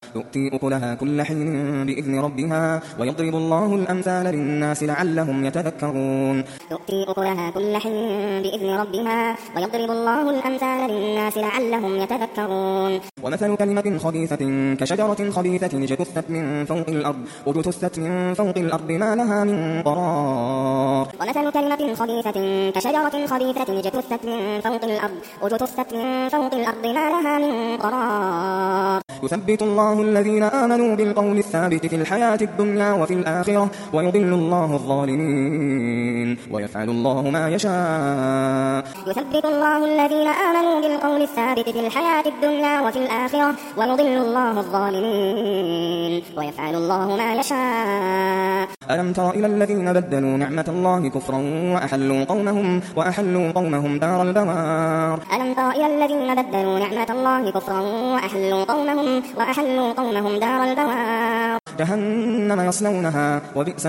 تؤتي أكلها كل حين بإذن ربها ويضرب الله الأمثال للناس لعلهم يتذكرون تؤتي أكلها كل حين بإذن ربها ويضرب الله الأمثال للناس لعلهم يتذكرون ومثل كلمة خبيثة كشجرة خبيثة اجتثت من فوق الأرض ما لها من قرار ومثل كلمة خبيثة كشجرة خبيثة اجتثت من فوق الأرض ما لها من قرار يثبت الله الذين آمنوا بالقول الثابت في الحياة الدنيا وفي الآخرة ويضل الله الظالمين ويفعل الله ما يشاء يثبت الله الذين آمنوا بالقول الثابت في الحياة الدنيا وفي الآخرة ويضل الله الظالمين ويفعل الله ما يشاء ألم تر إلى الذين بدلوا نعمة الله كفرا وأحلوا قومهم دار البوار ألم تر إلى الذين بدلوا نعمة الله كفرا وأحلوا قومهم دار البوار جهنم يصلونها وبئس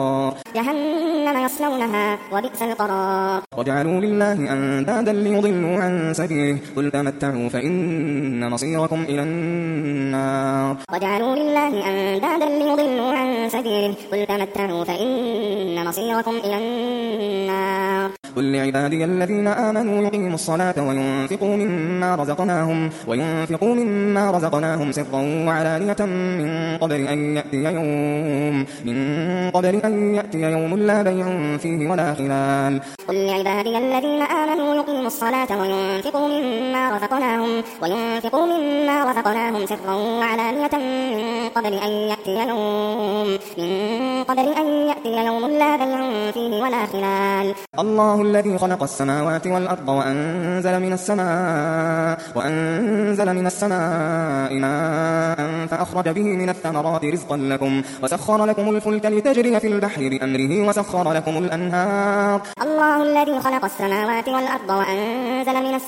القرار وجعلوا لله أندادا ليضلوا عن سبيله قل تمتعوا فإن مصيركم إلى النار قل لعبادي الذين آمنوا يقيموا الصلاة وينفقوا مما رزقناهم سرا وعلانية من قبل أن يأتي يوم لا بيع فيه ولا خلال قل لعبادي الذين آمنوا يقيموا الصلاة وينفقوا مما رزقناهم سرا وعلانية من قبل أن يأتي يوم لا بيع فيه ولا خلال الله الذي خلق السماوات والأرض وأنزل من السماء ماء فأخرج به من الثمرات رزقا لكم وسخر لكم الفلك لتجري في البحر بأمره وسخر لكم الأنهار الله الذي خلق السماوات والأرض وأنزل من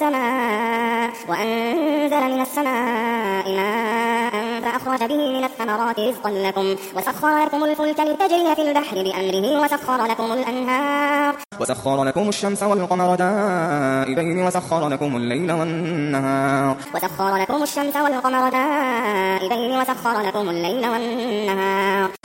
السماء ماء فأخرج به من الثمرات رزقا لكم وسخر لكم الفلك لتجري في البحر بأمره وسخر لكم الأنهار وسخر لكم الشمس والقمر دائبين وسخر لكم الليل والنهار